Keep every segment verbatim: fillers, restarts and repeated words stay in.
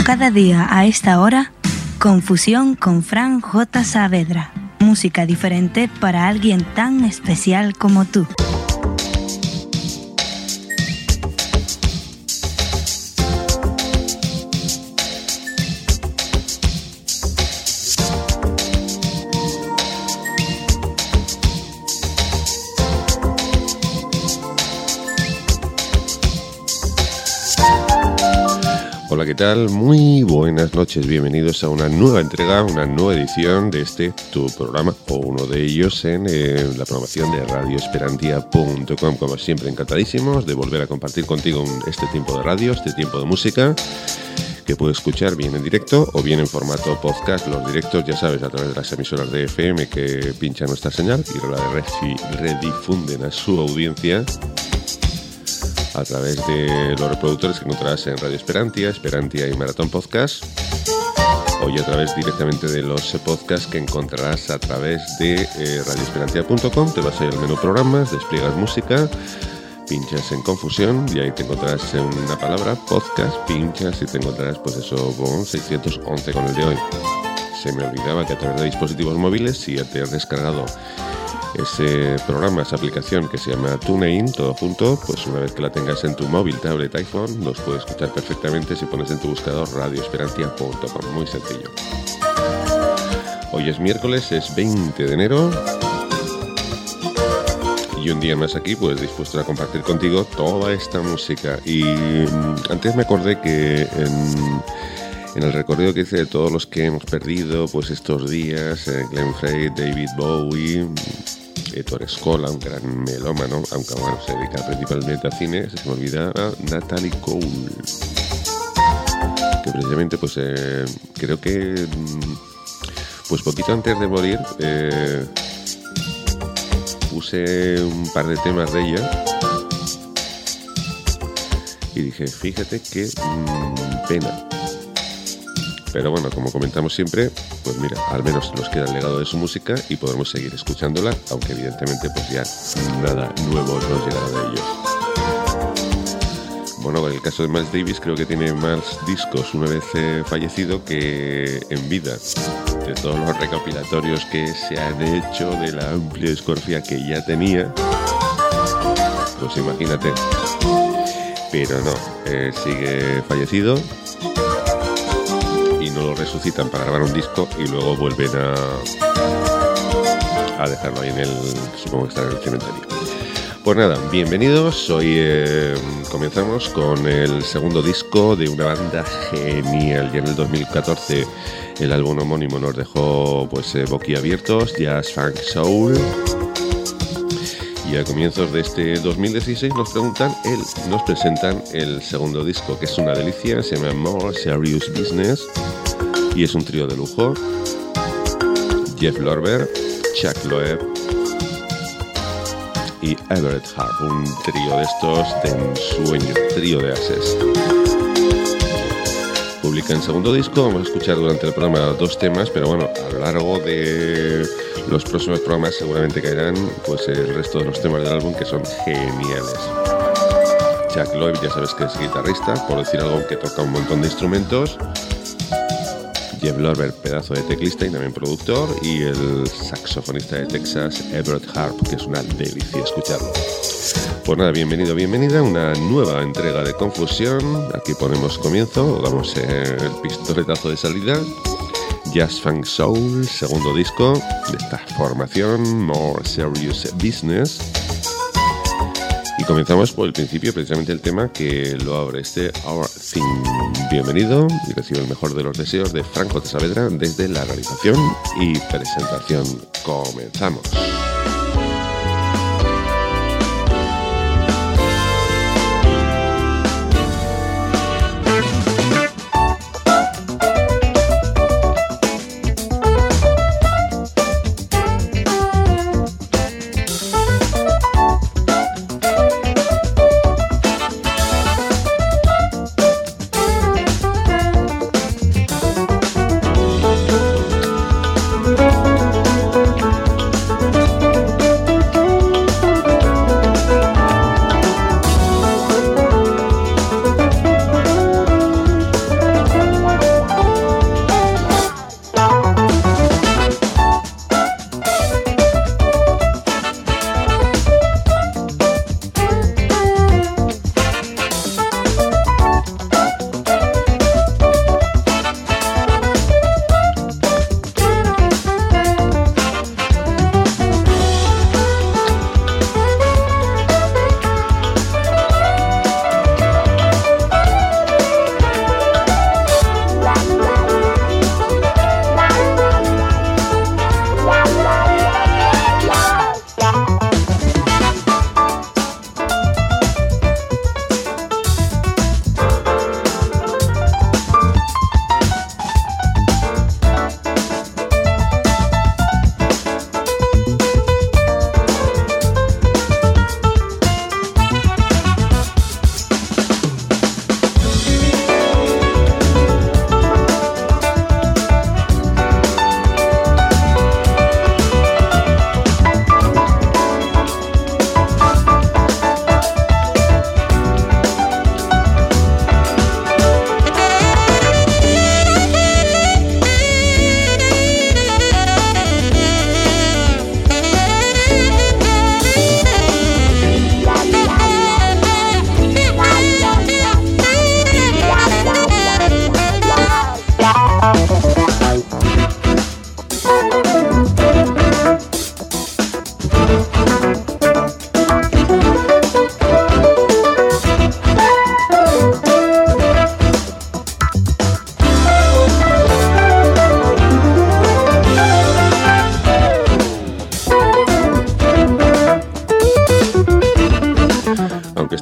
Cada día a esta hora, Confusión con Fran J. Saavedra. Música diferente para alguien tan especial como tú. Hola, ¿qué tal? Muy buenas noches, bienvenidos a una nueva entrega, una nueva edición de este tu programa, o uno de ellos en eh, la programación de radio esperantia punto com. Como siempre, encantadísimos de volver a compartir contigo este tiempo de radio, este tiempo de música, que puedes escuchar bien en directo o bien en formato podcast. Los directos, ya sabes, a través de las emisoras de F M que pinchan nuestra señal y la redifunden a su audiencia a través de los reproductores que encontrarás en Radio Esperantia, Esperantia y Maratón Podcast, o ya a través directamente de los podcasts que encontrarás a través de eh, radio esperantia punto com. Te vas a ir al menú programas, despliegas música, pinchas en Confusión y ahí te encontrarás en una palabra, podcast, pinchas y te encontrarás pues eso con seiscientos once con el de hoy. Se me olvidaba que a través de dispositivos móviles, si ya te has descargado ese programa, esa aplicación que se llama TuneIn, todo junto, pues una vez que la tengas en tu móvil, tablet, iPhone, los puedes escuchar perfectamente si pones en tu buscador radio esperantia punto com. Muy sencillo. Hoy es miércoles, es veinte de enero y un día más aquí pues dispuesto a compartir contigo toda esta música. Y antes me acordé que en, en el recorrido que hice de todos los que hemos perdido pues estos días, eh, Glenn Frey, David Bowie, Ettore Scola, un gran melómano, aunque bueno, se dedica principalmente a cine, se me olvida a Natalie Cole, que precisamente pues eh, creo que pues poquito antes de morir eh, puse un par de temas de ella y dije, fíjate qué mmm, pena. Pero bueno, como comentamos siempre, pues mira, al menos nos queda el legado de su música y podremos seguir escuchándola, aunque evidentemente pues ya nada nuevo nos llegará de ellos. Bueno, en el caso de Miles Davis creo que tiene más discos una vez eh, fallecido que en vida. De todos los recopilatorios que se han hecho, de la amplia discografía que ya tenía, pues imagínate. Pero no, eh, sigue fallecido. Y no lo resucitan para grabar un disco y luego vuelven a, a dejarlo ahí en el, supongo que está en el cementerio. Pues nada, bienvenidos. Hoy eh, comenzamos con el segundo disco de una banda genial. Ya en el dos mil catorce el álbum homónimo nos dejó pues eh, boquiabiertos, Jazz, Funk, Soul. Y a comienzos de este dos mil dieciséis nos preguntan el, nos presentan el segundo disco, que es una delicia, se llama More Serious Business y es un trío de lujo. Jeff Lorber, Chuck Loeb y Everett Harp, un trío de estos de ensueño, trío de ases. Publican segundo disco, vamos a escuchar durante el programa dos temas, pero bueno, a lo largo de los próximos programas seguramente caerán pues el resto de los temas del álbum, que son geniales. Chuck Loeb, ya sabes que es guitarrista, por decir algo, que toca un montón de instrumentos. Jeff Lorber, pedazo de teclista y también productor, y el saxofonista de Texas, Everett Harp, que es una delicia escucharlo. Pues nada, bienvenido, bienvenida a una nueva entrega de Confusión. Aquí ponemos comienzo, damos el pistoletazo de salida. Jazz, Funk, Soul, segundo disco de esta formación, More Serious Business. Y comenzamos por el principio, precisamente el tema que lo abre, este Our Thing. Bienvenido y recibe el mejor de los deseos de Fran J. Saavedra desde la realización y presentación. Comenzamos.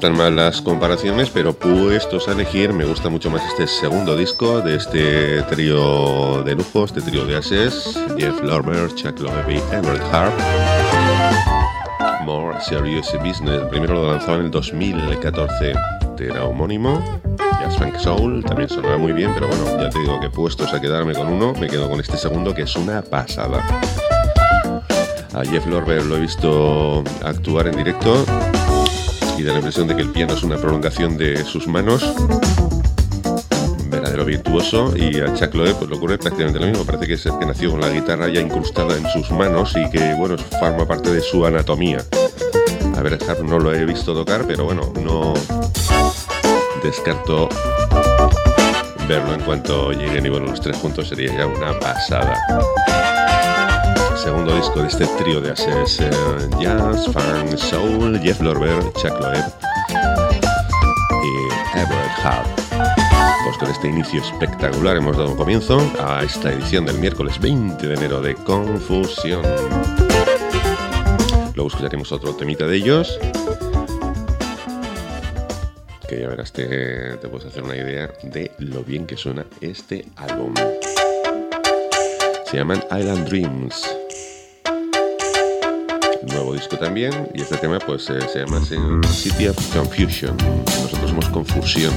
tan mal las comparaciones, pero puestos a elegir, me gusta mucho más este segundo disco de este trío de lujo, este trío de ases, Jeff Lorber, Chuck Loeb y Everett Harp. More Serious Business. El primero lo lanzaba en el dos mil catorce. Era homónimo, Jazz Funk Soul, también sonaba muy bien, pero bueno, ya te digo que puestos a quedarme con uno, me quedo con este segundo, que es una pasada. A Jeff Lorber lo he visto actuar en directo y da la impresión de que el piano es una prolongación de sus manos, un verdadero virtuoso. Y a Chuck Loeb pues le ocurre prácticamente lo mismo, parece que es el que nació con la guitarra ya incrustada en sus manos y que bueno, forma parte de su anatomía. A ver, Harp no lo he visto tocar, pero bueno, no descarto verlo en cuanto lleguen, y bueno, los tres juntos sería ya una pasada. Segundo disco de este trío de ases, eh, Jazz, Funk, Soul, Jeff Lorber, Chuck Loeb y Everett Harp. Pues con este inicio espectacular hemos dado un comienzo a esta edición del miércoles veinte de enero de Confusión. Luego escucharemos otro temita de ellos, que ya verás, te, te puedes hacer una idea de lo bien que suena este álbum. Se llaman Island Dreams. Nuevo disco también, y este tema pues eh, se llama City of Confusion. Nosotros somos Confusión.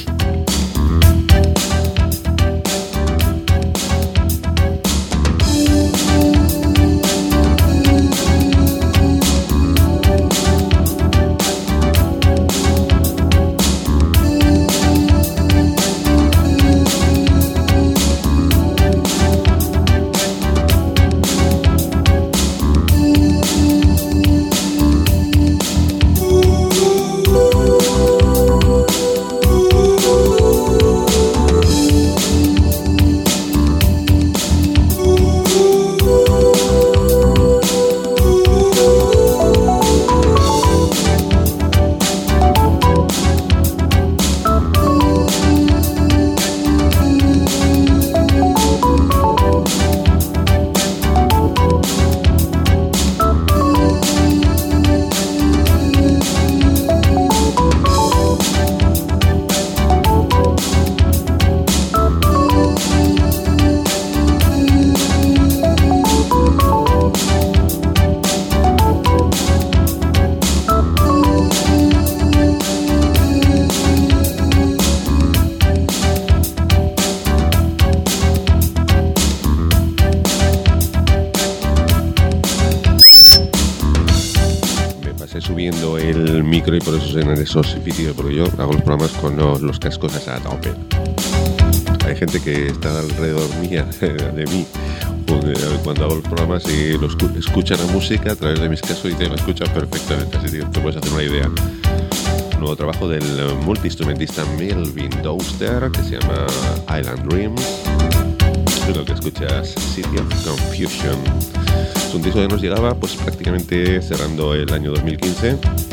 Y por eso en esos sitios, porque yo hago los programas con los, los cascos a tope. Hay gente que está alrededor mía, de mí, cuando hago los programas y los escuchan la música a través de mis cascos y te la escuchan perfectamente, así que te puedes hacer una idea. Nuevo trabajo del multiinstrumentista Melvin Doster, que se llama Island Dreams. Y lo que escuchas, City of Confusion. Es un disco que nos llegaba pues prácticamente cerrando el año dos mil quince.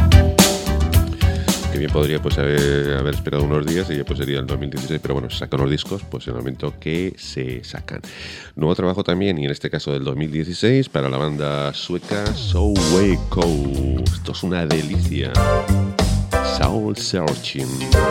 Que bien podría pues haber, haber esperado unos días y ya pues sería el dos mil dieciséis, pero bueno, se sacan los discos pues en el momento que se sacan. Nuevo trabajo también, y en este caso del dos mil dieciséis, para la banda sueca Soulwaco. Esto es una delicia. Soul Searching.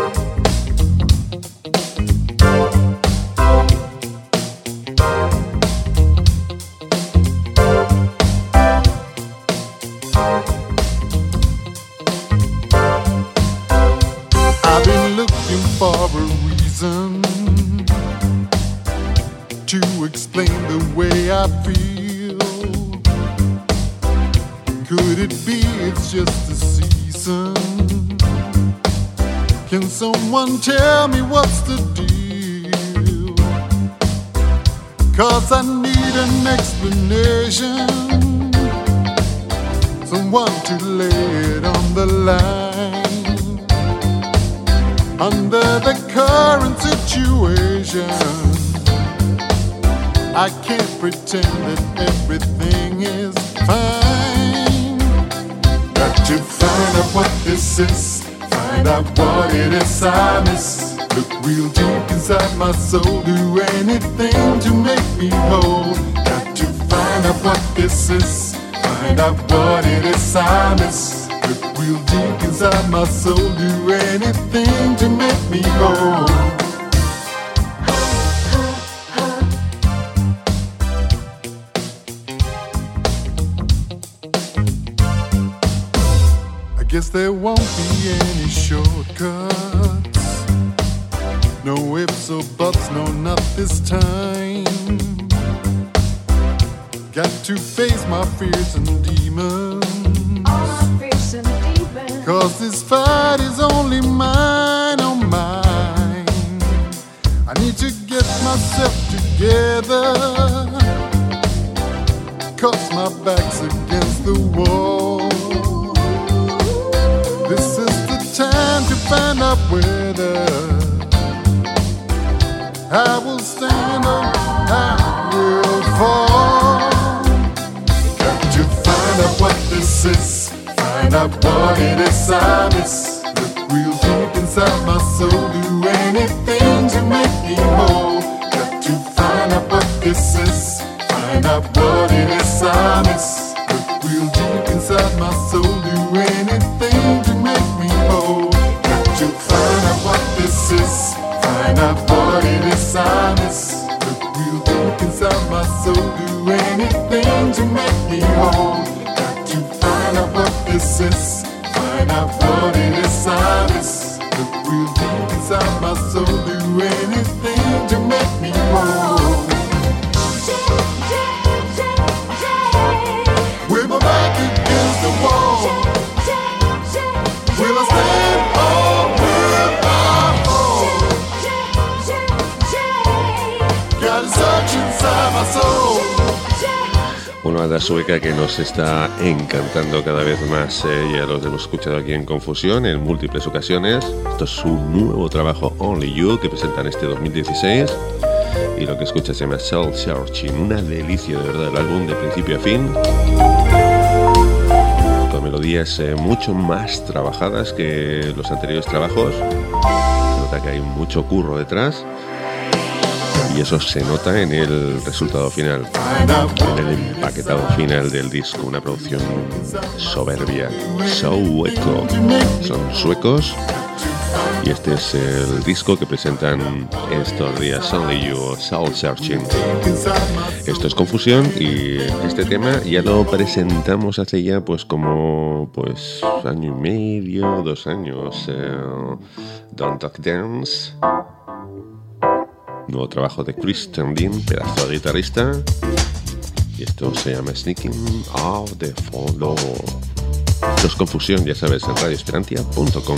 For a reason to explain the way I feel. Could it be it's just a season? Can someone tell me what's the deal? 'Cause I need an explanation, someone to lay it on the line. Under the current situation, I can't pretend that everything is fine. Got to find out what this is, find out what it is I miss. Look real deep inside my soul, do anything to make me whole. Got to find out what this is, find out what it is I miss. Look real deep inside inside my soul, do anything to make me whole. I guess there won't be any shortcuts, no ifs or buts, no, not this time. Got to face my fears and demons, all my fears and demons. Cause this fight is only mine, oh mine. I need to get myself together, cause my back's against the wall. This is the time to find out whether I will stand or I will fall. Got to find out what this is, find out what it is I miss. Look real deep inside my soul, do anything to make me whole. Got to find out what this is, find out what it is I miss. Look real deep inside my soul, do anything to make me whole. Got to find out what this is, find out what it is I miss. Look real deep inside my soul, do anything to make me whole. Got to find out what this is, find out what it is I miss. Look real deep inside my soul, do anything to make me whole. With my back against the wall, will I stand or will I fall? Got a search inside my soul. Una banda sueca que nos está encantando cada vez más, eh, ya los hemos escuchado aquí en Confusión en múltiples ocasiones. Esto es su nuevo trabajo Only You, que presentan este dos mil dieciséis, y lo que escuchas se llama Soul Searching, una delicia de verdad el álbum de principio a fin, con melodías eh, mucho más trabajadas que los anteriores trabajos. Se nota que hay mucho curro detrás, y eso se nota en el resultado final, en el empaquetado final del disco. Una producción soberbia. Sueco. Son suecos. Y este es el disco que presentan estos días, Only You, Soul Searching. Esto es Confusión, y este tema ya lo presentamos hace ya pues como pues año y medio, dos años. eh, Don't Talk Dance, nuevo trabajo de Chris Turndin, pedazo de guitarrista, y esto se llama Sneaking Out the Follow. Esto es Confusión, ya sabes, en radio esperantia punto com.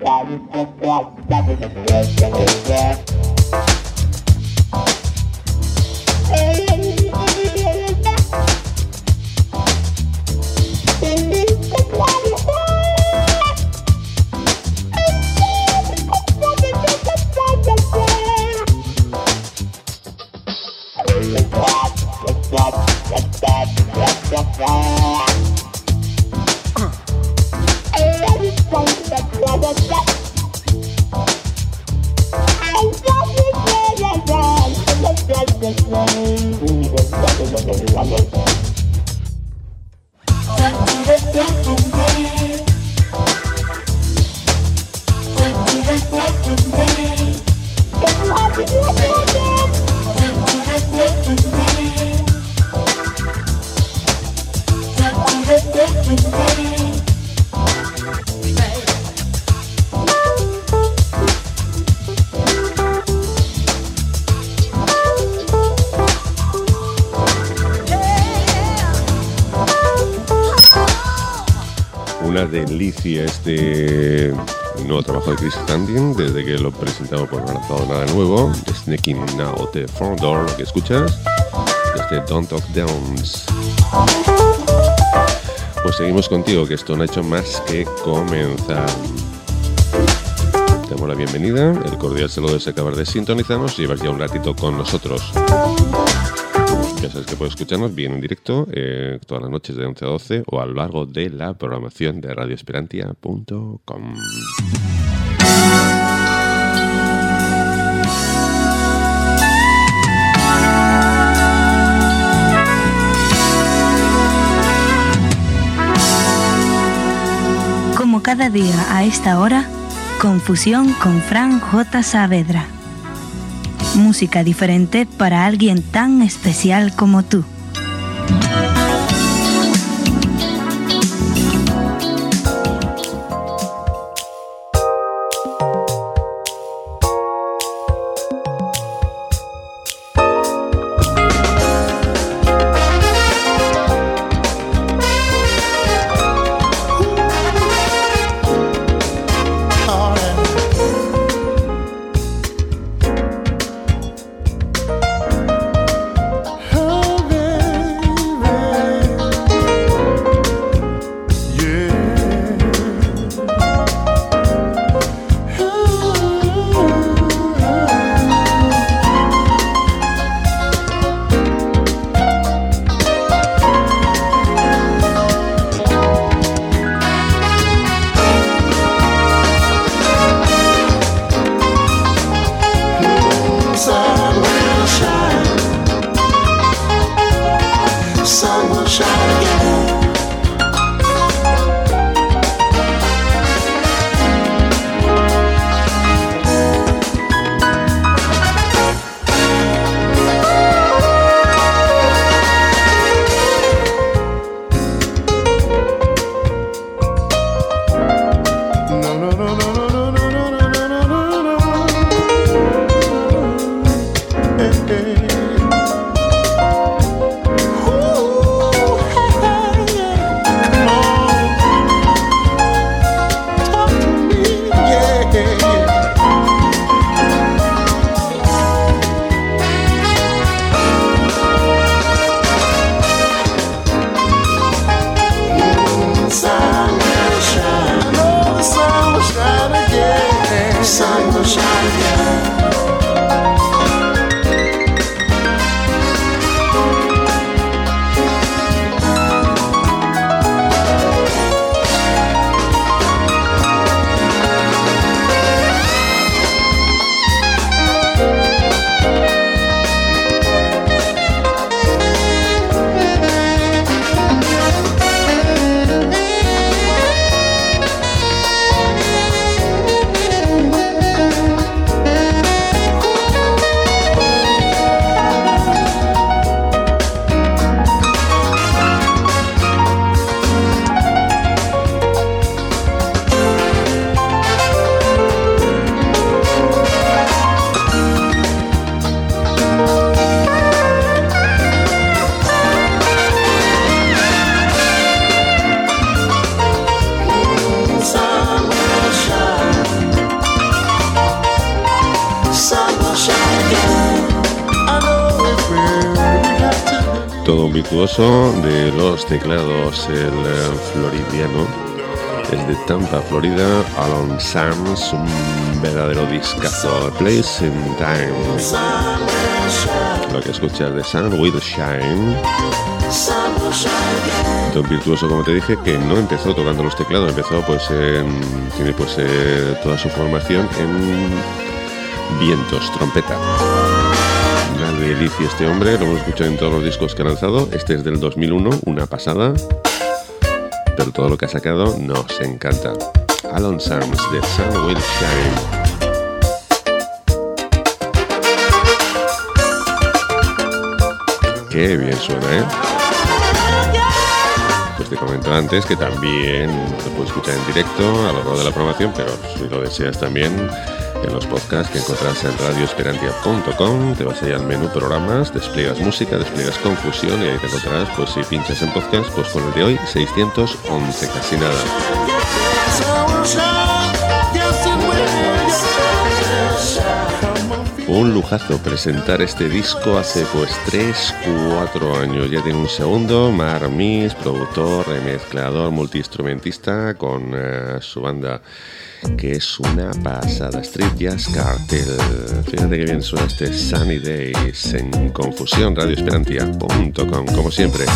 Una delicia este nuevo trabajo de Chris Standing, desde que lo presentamos por no ha lanzado nada nuevo. Sneaking Now the Front Door, lo que escuchas, desde Don't Talk Downs. Pues seguimos contigo, que esto no ha hecho más que comenzar. Te damos la bienvenida, el cordial saludo es acabar de sintonizarnos y llevas ya un ratito con nosotros. Ya sabes que puedes escucharnos bien en directo eh, todas las noches de once a doce o a lo largo de la programación de radio esperantia punto com. Como cada día a esta hora, Confusión con Fran J. Saavedra. Música diferente para alguien tan especial como tú. todo un virtuoso de los teclados, el eh, floridiano, es de Tampa, Florida, Alon Sams, un verdadero discazo, Place in Time. Lo que escuchas de Sun Will Shine. Un virtuoso, como te dije, que no empezó tocando los teclados, empezó pues en, tiene pues eh, toda su formación en vientos, trompeta. Una delicia este hombre, lo hemos escuchado en todos los discos que ha lanzado. Este es del dos mil uno, una pasada, pero todo lo que ha sacado nos encanta. Alon Sams de Sun Will Shine. Qué bien suena, ¿eh? Pues te comento antes que también lo puedes escuchar en directo a lo largo de la programación, pero si lo deseas también en los podcasts que encontrarás en radio esperantia punto com, te vas allá al menú programas, despliegas música, despliegas confusión y ahí te encontrarás, pues si pinchas en podcast, pues con el de hoy, seiscientos once, casi nada. Un lujazo presentar este disco hace pues tres, cuatro años. Ya tiene un segundo, Mark Mix, productor, remezclador, multiinstrumentista con uh, su banda que es una pasada, Street Jazz Cartel. Fíjate que bien suena este Sunny Days en Confusión, radio esperantia punto com, como siempre.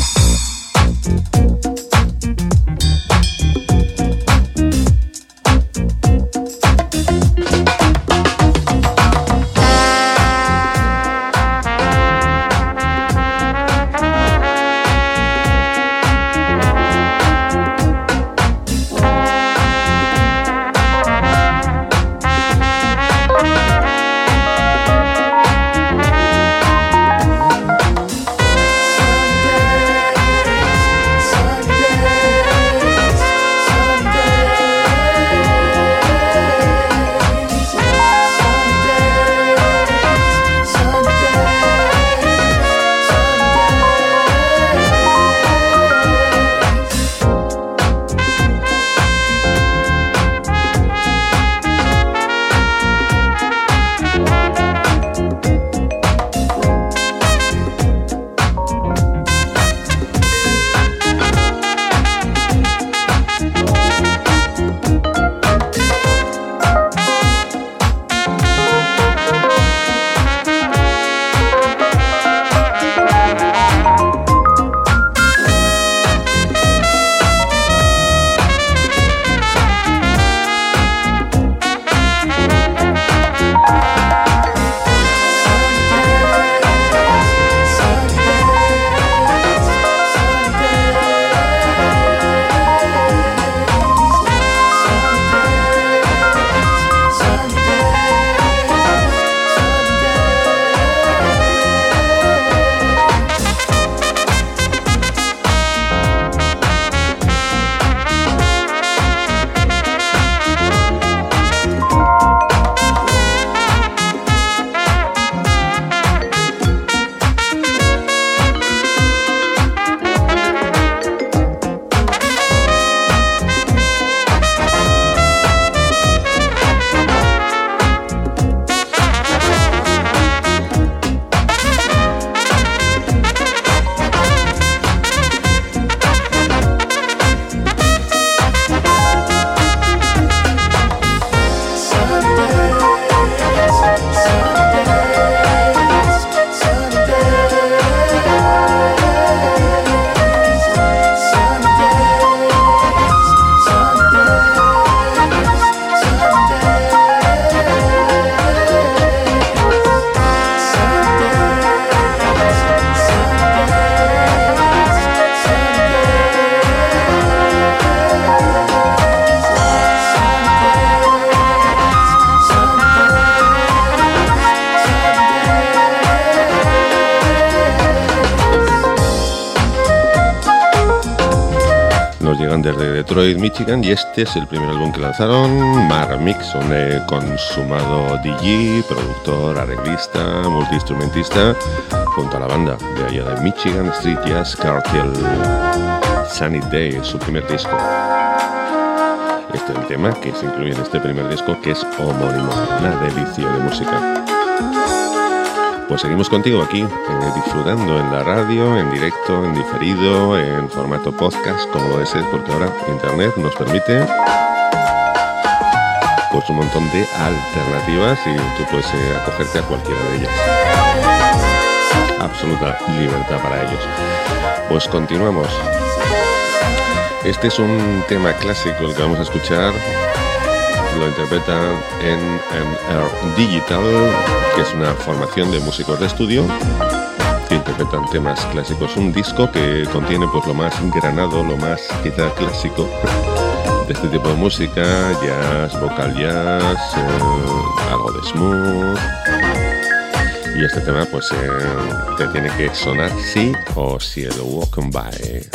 Desde Detroit, Michigan, y este es el primer álbum que lanzaron. Mark Mix, un eh, consumado D J, productor, arreglista, multiinstrumentista, junto a la banda de allá de Michigan, Street Jazz Cartel. Sunny Day, su primer disco. Este es el tema que se incluye en este primer disco, que es homónimo, una delicia de música. Pues seguimos contigo aquí, eh, disfrutando en la radio, en directo, en diferido, en formato podcast, como lo desees, porque ahora Internet nos permite pues un montón de alternativas y tú puedes eh, acogerte a cualquiera de ellas. Absoluta libertad para ellos. Pues continuamos. Este es un tema clásico el que vamos a escuchar. Lo interpreta en M R Digital, que es una formación de músicos de estudio que interpretan temas clásicos. Un disco que contiene pues lo más granado, lo más quizá clásico de este tipo de música, jazz, vocal jazz, eh, algo de smooth. Y este tema pues eh, te tiene que sonar sí o sí, el Walking By.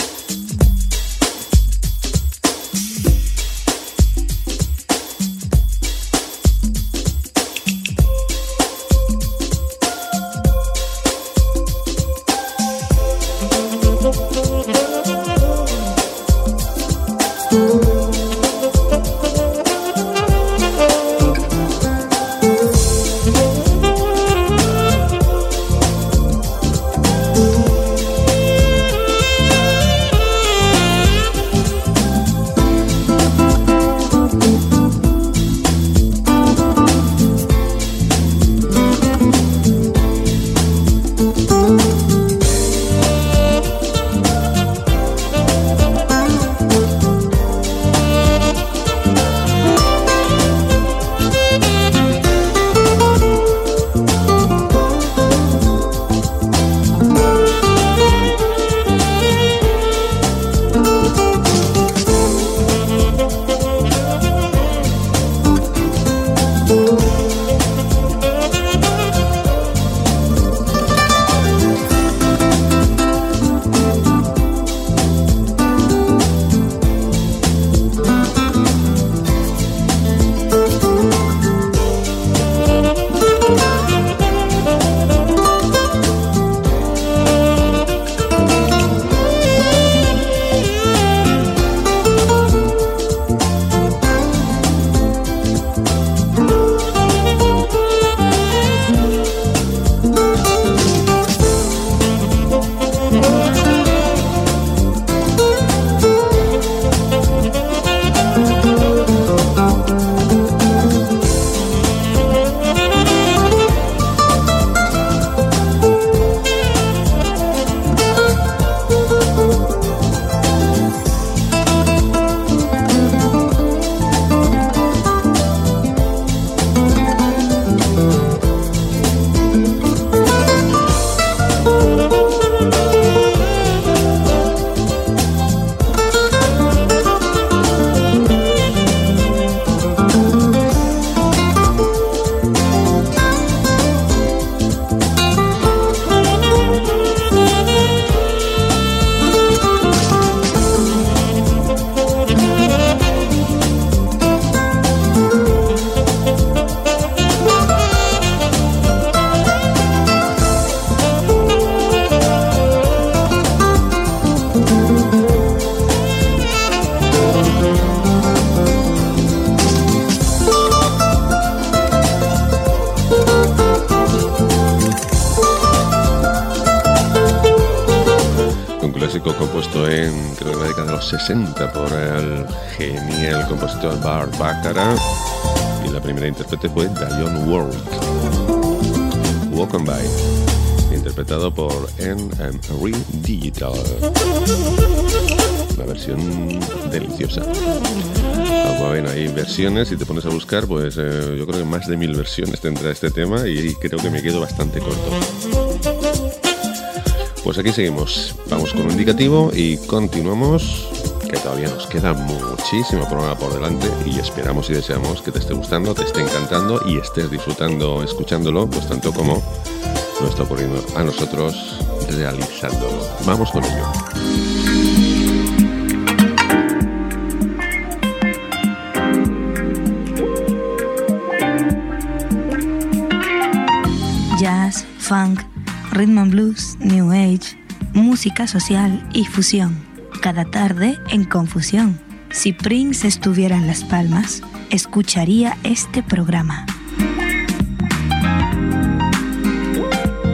sesenta por el genial compositor Burt Bacharach y la primera intérprete fue Dionne Warwick. Walking By, interpretado por N M R Digital, una versión deliciosa. Ah, bueno, hay versiones, si te pones a buscar, pues eh, yo creo que más de mil versiones tendrá este tema y creo que me quedo bastante corto. Pues aquí seguimos, vamos con un indicativo y continuamos, que todavía nos queda muchísimo programa por delante y esperamos y deseamos que te esté gustando, te esté encantando y estés disfrutando escuchándolo, pues tanto como nos está ocurriendo a nosotros realizándolo. Vamos con ello. Jazz, funk, rhythm and blues, new age, música social y fusión. Cada tarde en Confusión. Si Prince estuviera en Las Palmas, escucharía este programa.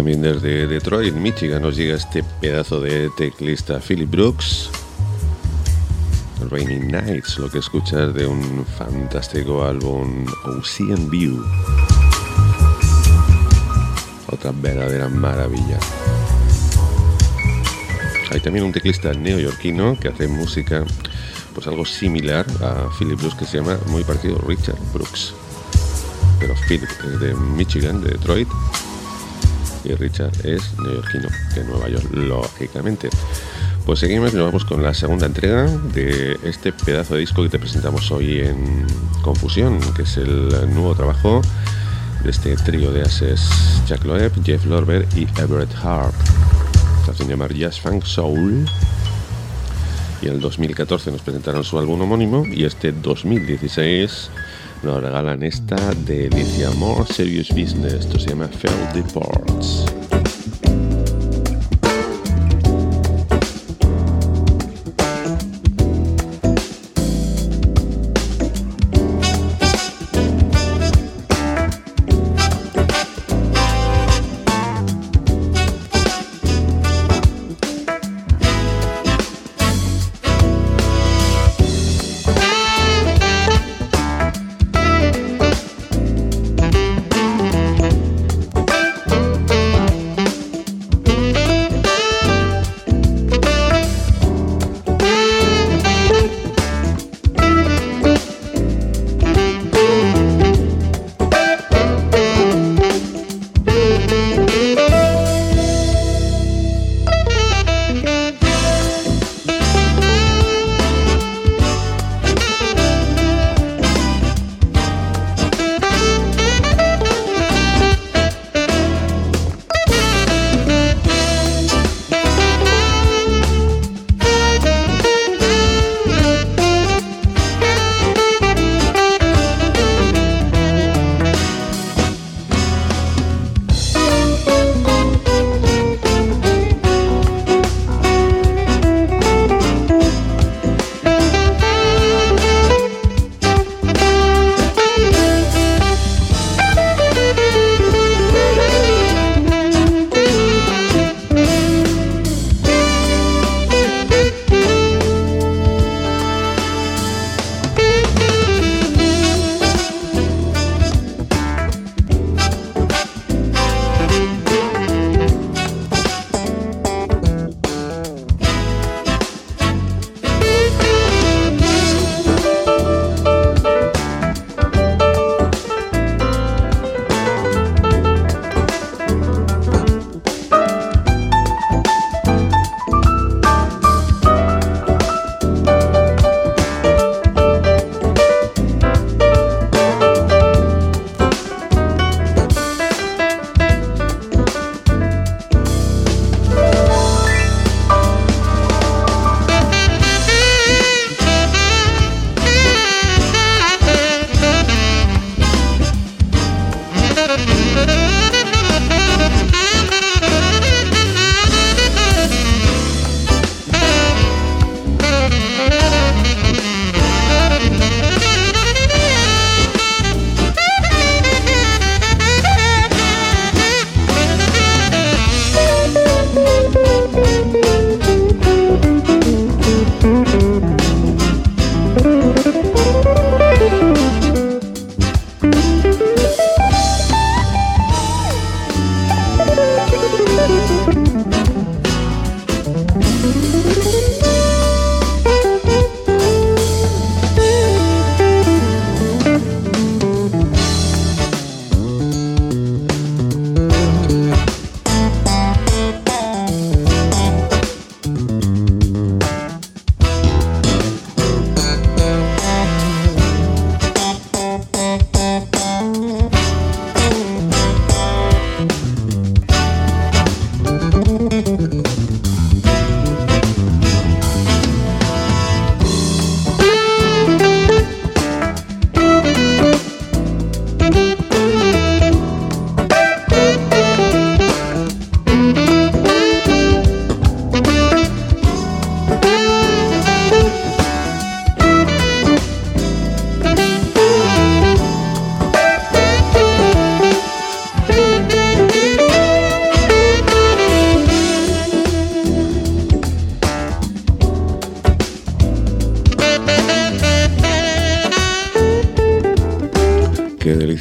También desde Detroit, Michigan, nos llega este pedazo de teclista Philip Brooks. Rainy Nights, lo que escuchas de un fantástico álbum Ocean View. Otra verdadera maravilla. Hay también un teclista neoyorquino que hace música pues algo similar a Philip Brooks, que se llama muy parecido Richard Brooks. Pero Philip es de Michigan, de Detroit, y Richard es neoyorquino, de Nueva York, lógicamente. Pues seguimos y nos vamos con la segunda entrega de este pedazo de disco que te presentamos hoy en Confusión, que es el nuevo trabajo de este trío de ases Jack Loeb, Jeff Lorber y Everett Hart. Se hacen llamar Jazz Funk Soul, y en el dos mil catorce nos presentaron su álbum homónimo, y este dos mil dieciséis nos regalan esta delicia, More Serious Business. Esto se llama Failed Deports.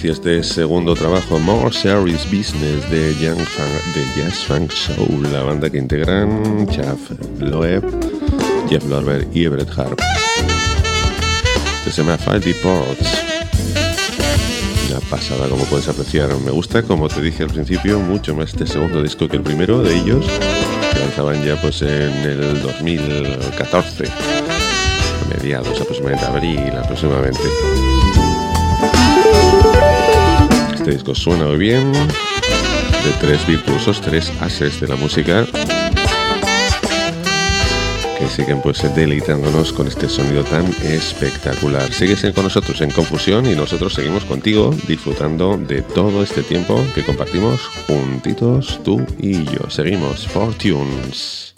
inicia este segundo trabajo, More Serious Business, de, Young Funk, de Jazz Funk Soul, la banda que integran Jeff Loeb, Jeff Lorber y Everett Harp. Este se llama Five Deports. Una pasada, como puedes apreciar. Me gusta, como te dije al principio, mucho más este segundo disco que el primero de ellos, que lanzaban ya pues en el dos mil catorce, a mediados aproximadamente, abril aproximadamente. Este disco suena muy bien, de tres virtuosos, tres ases de la música, que siguen pues deleitándonos con este sonido tan espectacular. Sigues con nosotros en Confusión y nosotros seguimos contigo disfrutando de todo este tiempo que compartimos juntitos tú y yo. Seguimos Fortunes.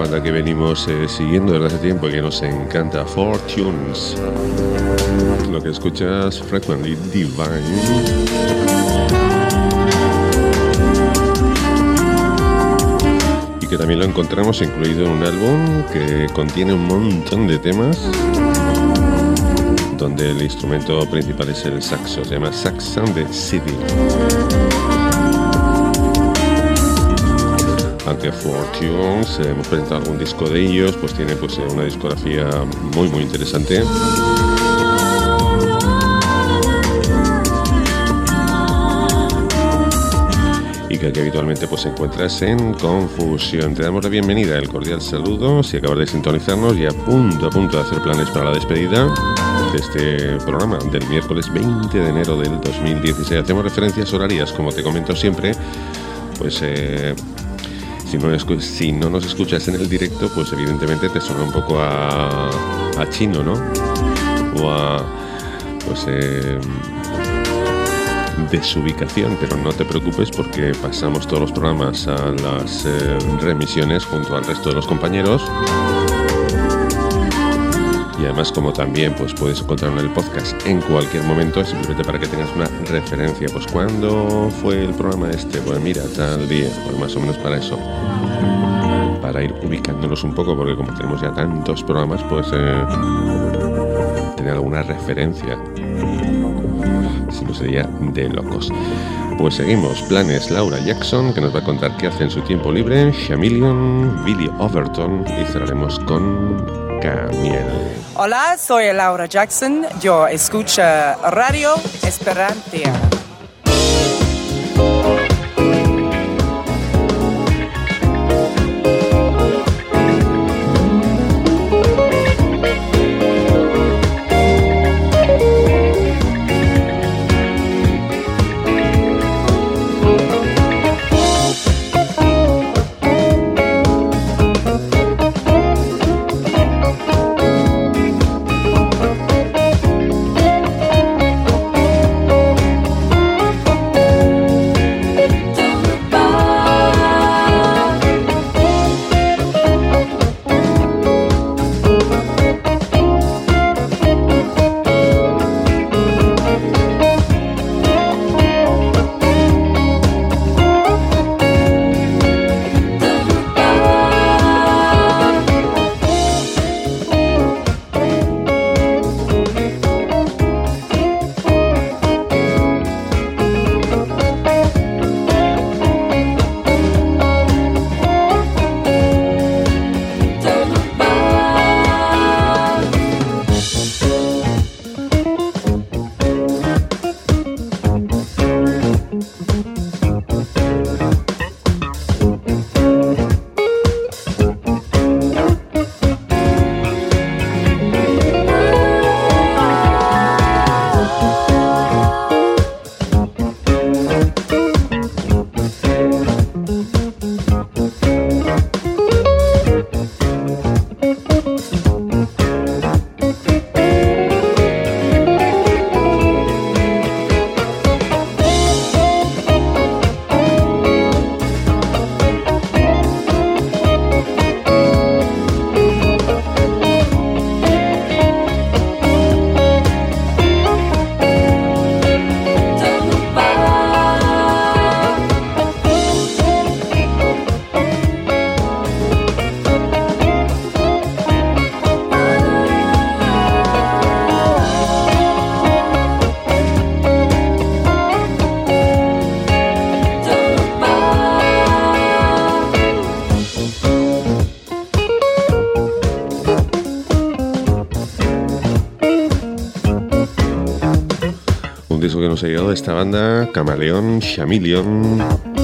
banda que venimos eh, siguiendo desde hace tiempo y que nos encanta, Fortunes. Lo que escuchas, Frequently Divine. Y que también lo encontramos incluido en un álbum que contiene un montón de temas, donde el instrumento principal es el saxo, se llama Sax and the City. Aunque Fortunes, eh, hemos presentado algún disco de ellos, pues tiene pues una discografía muy muy interesante. Y que aquí habitualmente pues encuentras en Confusión. Te damos la bienvenida, el cordial saludo, si acabas de sintonizarnos y a punto a punto de hacer planes para la despedida de este programa del miércoles veinte de enero del dos mil dieciséis. Hacemos referencias horarias, como te comento siempre, pues eh, si, no escu- si no nos escuchas en el directo, pues evidentemente te suena un poco a, a chino, ¿no? O a pues eh, desubicación, pero no te preocupes porque pasamos todos los programas a las eh, remisiones junto al resto de los compañeros. Y además, como también pues puedes encontrar en el podcast en cualquier momento, simplemente para que tengas una referencia. Pues ¿cuándo fue el programa este? Pues mira, tal día, pues más o menos para eso, para ir ubicándonos un poco, porque como tenemos ya tantos programas, pues eh, tener alguna referencia, si no sería de locos. Pues seguimos, planes. Laura Jackson, que nos va a contar qué hace en su tiempo libre, Chameleon, Billy Overton, y cerraremos con Camiel. Hola, soy Laura Jackson. Yo escucho Radio Esperantia. disco que nos ha llegado de esta banda, Camaleón, Chameleon.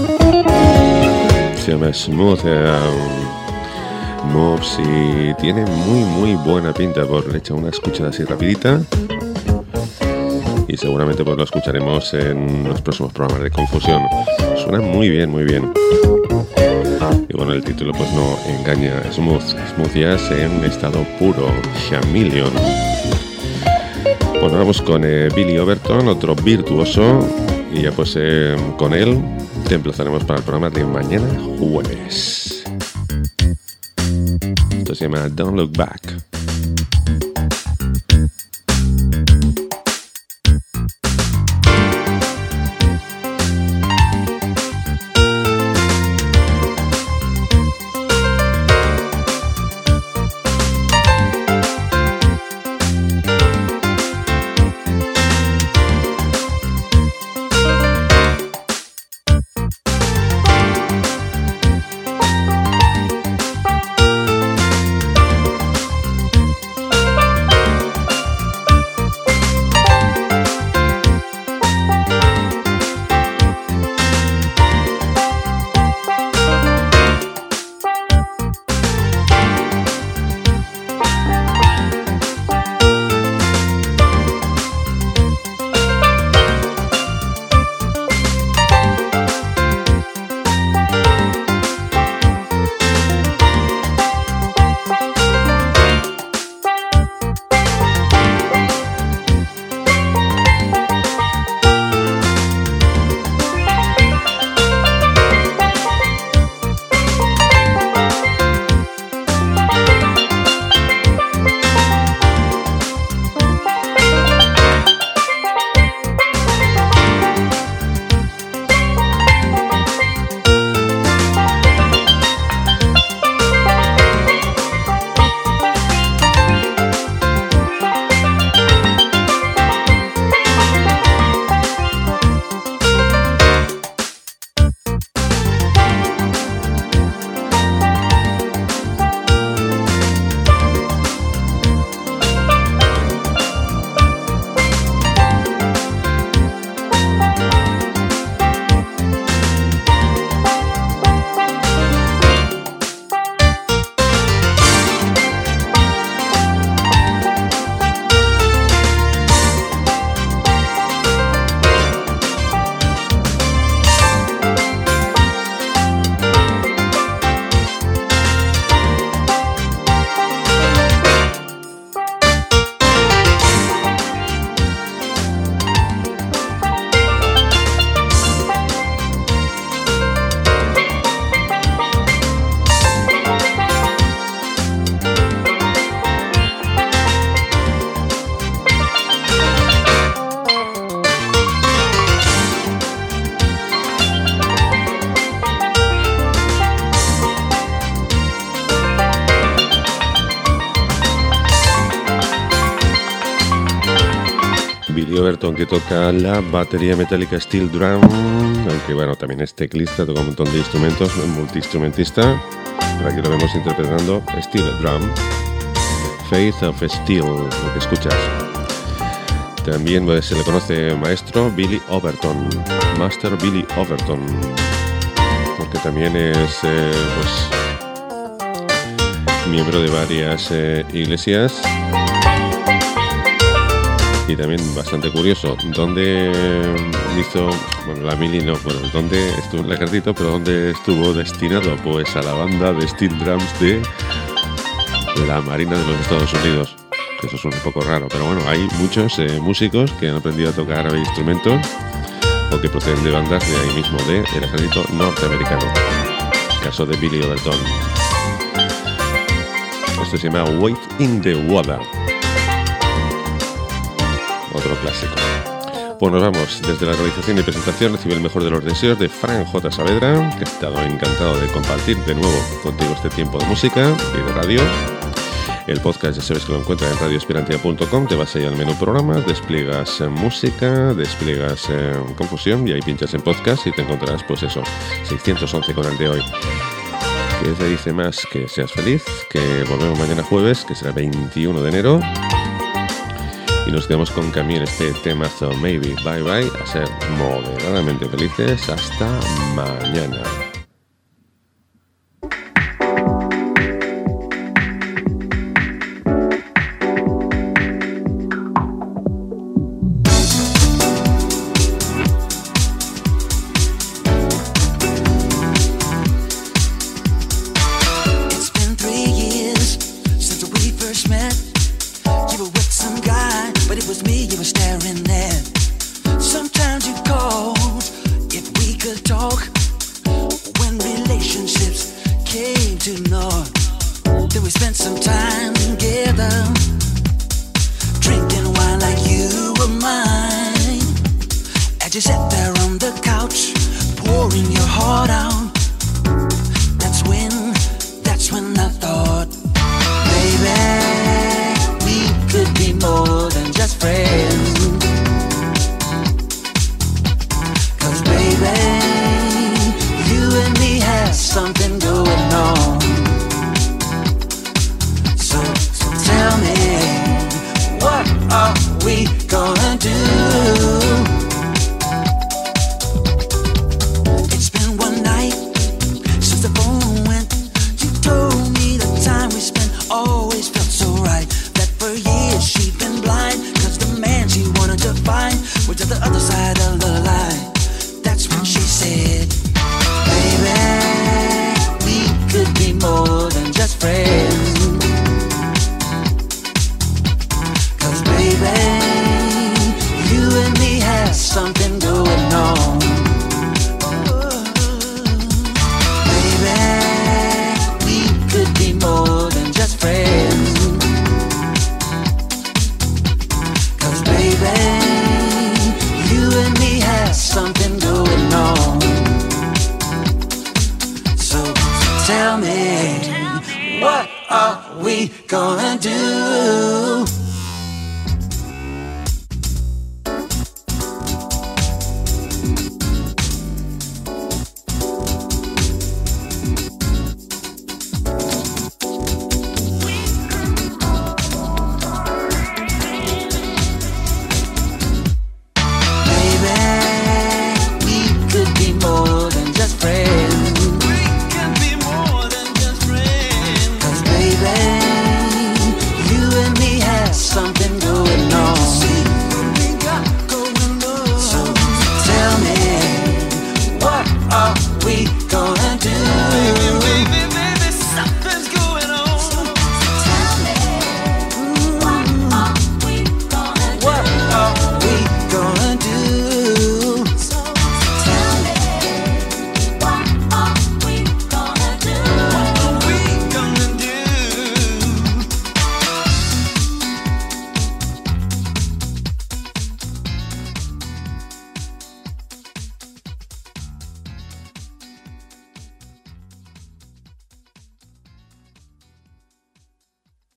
Se llama Smooth um, Moves y tiene muy muy buena pinta. Por le he hecho una escuchada así rapidita y seguramente pues lo escucharemos en los próximos programas de Confusión. Suena muy bien, muy bien. Y bueno, el título pues no engaña. Smooth, Smooth Jazz en estado puro, Chameleon. Bueno, vamos con eh, Billy Overton, otro virtuoso, y ya pues eh, con él te emplazaremos para el programa de mañana jueves. Esto se llama Don't Look Back. Overton, que toca la batería metálica Steel Drum, aunque bueno, también es teclista, toca un montón de instrumentos, multiinstrumentista. Aquí lo vemos interpretando Steel Drum, Faith of Steel, lo que escuchas. También pues, se le conoce maestro Billy Overton, Master Billy Overton, porque también es eh, pues, miembro de varias eh, iglesias. Y también bastante curioso, donde hizo, bueno, la mili no, bueno, donde estuvo en el ejército, pero donde estuvo destinado, pues a la banda de Steel Drums de la Marina de los Estados Unidos. Que eso suena un poco raro, pero bueno, hay muchos eh, músicos que han aprendido a tocar instrumentos o que proceden de bandas de ahí mismo, del ejército norteamericano. Caso de Billy Overton. Esto se llama Wait in the Water. Otro clásico. Pues nos vamos. Desde la realización y presentación recibe el mejor de los deseos de Fran J. Saavedra, que ha estado encantado de compartir de nuevo contigo este tiempo de música y de radio. El podcast ya sabes que lo encuentras en radio esperantia punto com. Te vas ahí al menú programas, despliegas eh, música, despliegas eh, confusión y ahí pinchas en podcast y te encontrarás pues eso, seiscientos once con el de hoy. Que te dice más que seas feliz, que volvemos mañana jueves, que será veintiuno de enero. Y nos quedamos con Camille, este temazo Maybe Bye Bye, a ser moderadamente felices. Hasta mañana. There we spent some time together, drinking wine like you were mine. As you sat there on the couch, pouring your heart out, that's when, that's when I thought, baby, we could be more than just friends. Cause baby, you and me have something going on. So, so tell me, what are we gonna do? It's been one night since the phone went. You told me the time we spent always felt so right. That for years she'd been blind, cause the man she wanted to find was at the other side of the line. That's when she said, baby, we could be more than just friends. Cause baby, you and me have something going on. Baby, we could be more than just friends. Cause baby, you and me have something going on. So tell me, what are we gonna do?